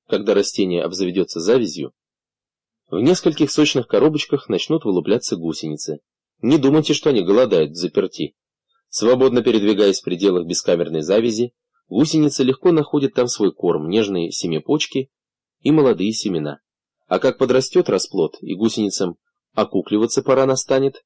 когда растение обзаведется завязью, в нескольких сочных коробочках начнут вылупляться гусеницы. Не думайте, что они голодают взаперти. Свободно передвигаясь в пределах бескамерной завязи, гусеницы легко находят там свой корм, нежные семяпочки и молодые семена. А как подрастет расплод и гусеницам окукливаться пора настанет,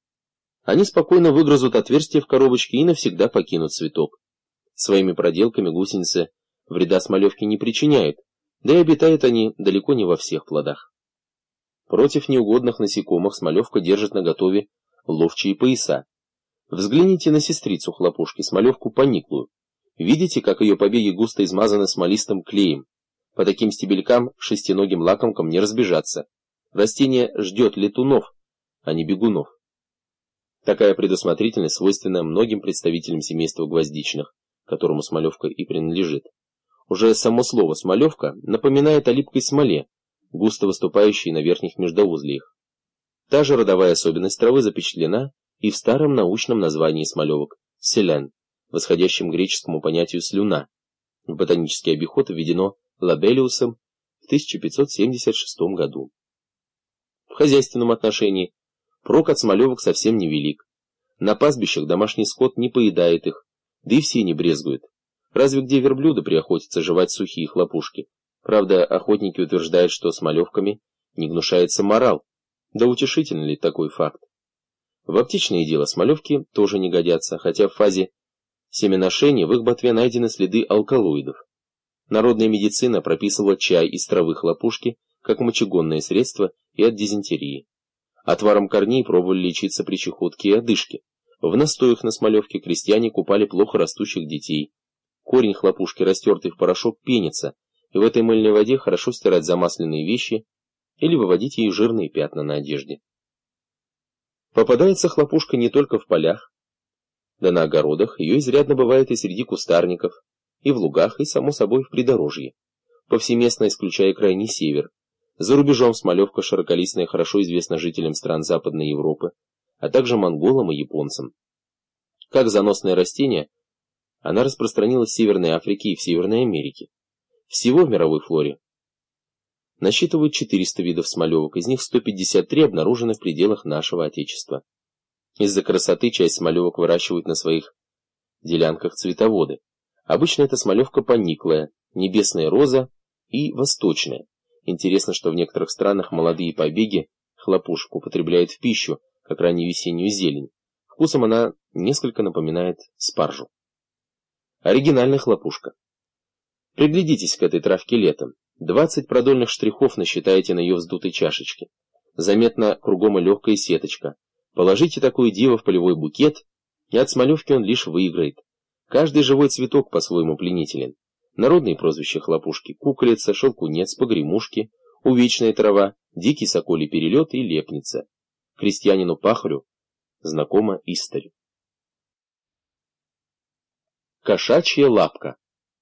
они спокойно выгрызут отверстие в коробочке и навсегда покинут цветок. Своими проделками гусеницы вреда смолевке не причиняют, да и обитают они далеко не во всех плодах. Против неугодных насекомых смолевка держит наготове ловчие пояса. Взгляните на сестрицу хлопушки, смолевку пониклую. Видите, как ее побеги густо измазаны смолистым клеем? По таким стебелькам шестиногим лакомкам не разбежаться. Растение ждет летунов, а не бегунов. Такая предусмотрительность свойственна многим представителям семейства гвоздичных, которому смолевка и принадлежит. Уже само слово «смолевка» напоминает о липкой смоле, густо выступающей на верхних междоузлиях. Та же родовая особенность травы запечатлена и в старом научном названии смолевок – селен, восходящем к греческому понятию «слюна». В ботанический обиход введено Лабелиусом в 1576 году. В хозяйственном отношении прок от смолевок совсем невелик. На пастбищах домашний скот не поедает их, да и все не брезгуют. Разве где верблюды приохотятся жевать сухие хлопушки? Правда, охотники утверждают, что смолевками не гнушается морал. Да утешительно ли такой факт? В аптечное дело смолевки тоже не годятся, хотя в фазе семеношения в их ботве найдены следы алкалоидов. Народная медицина прописывала чай из травы хлопушки как мочегонное средство и от дизентерии. Отваром корней пробовали лечиться при чехотке и одышке. В настоях на смолевке крестьяне купали плохо растущих детей. Корень хлопушки, растертый в порошок, пенится, и в этой мыльной воде хорошо стирать замасленные вещи или выводить ей жирные пятна на одежде. Попадается хлопушка не только в полях, да на огородах, ее изрядно бывает и среди кустарников, и в лугах, и, само собой, в придорожье. Повсеместно исключая крайний север. За рубежом смолевка широколистная хорошо известна жителям стран Западной Европы, а также монголам и японцам. Как заносное растение, она распространилась в Северной Африке и в Северной Америке. Всего в мировой флоре насчитывают 400 видов смолевок, из них 153 обнаружены в пределах нашего Отечества. Из-за красоты часть смолевок выращивают на своих делянках цветоводы. Обычно это смолевка пониклая, небесная роза и восточная. Интересно, что в некоторых странах молодые побеги хлопушек употребляют в пищу, как ранневесеннюю зелень. Вкусом она несколько напоминает спаржу. Оригинальная хлопушка. Приглядитесь к этой травке летом. 20 продольных штрихов насчитаете на ее вздутой чашечке. Заметно кругом и легкая сеточка. Положите такое диво в полевой букет, и от смолевки он лишь выиграет. Каждый живой цветок по-своему пленителен. Народные прозвища хлопушки: куколица, шелкунец, погремушки, увечная трава, дикий соколий перелет и лепница. Крестьянину-пахарю знакома история. Кошачья лапка.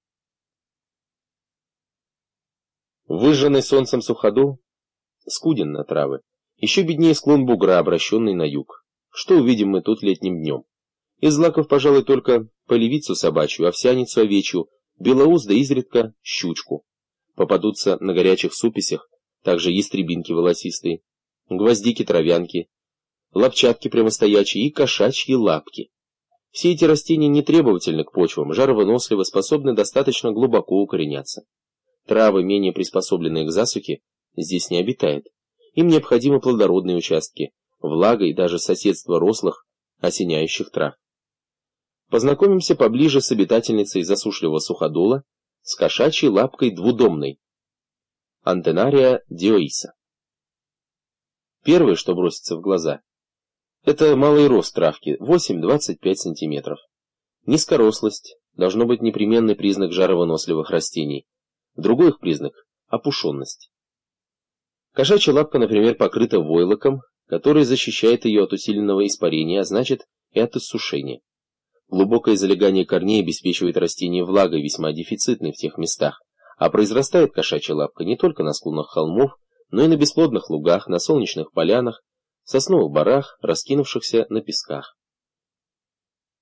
Выжженный солнцем суходол скуден на травы. Еще беднее склон бугра, обращенный на юг. Что увидим мы тут летним днем? Из злаков, пожалуй, только полевицу собачью, овсяницу овечью, белоус да изредка щучку. Попадутся на горячих супесях также ястребинки волосистые, гвоздики-травянки, лапчатки прямостоячие и кошачьи лапки. Все эти растения не требовательны к почвам, жаровыносливы, способны достаточно глубоко укореняться. Травы, менее приспособленные к засухе, здесь не обитают. Им необходимы плодородные участки, влага и даже соседство рослых, осеняющих трав. Познакомимся поближе с обитательницей засушливого суходола, с кошачьей лапкой двудомной, Антенария диоиса. Первое, что бросится в глаза, это малый рост травки, 8-25 см. Низкорослость должно быть непременный признак жаровыносливых растений. Другой их признак – опушенность. Кошачья лапка, например, покрыта войлоком, который защищает ее от усиленного испарения, а значит и от иссушения. Глубокое залегание корней обеспечивает растение влагой, весьма дефицитной в тех местах, а произрастает кошачья лапка не только на склонах холмов, но и на бесплодных лугах, на солнечных полянах, сосновых барах, раскинувшихся на песках.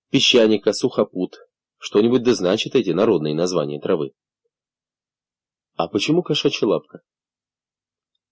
Песчаника, сухопут, что-нибудь да значит эти народные названия травы. А почему кошачья лапка?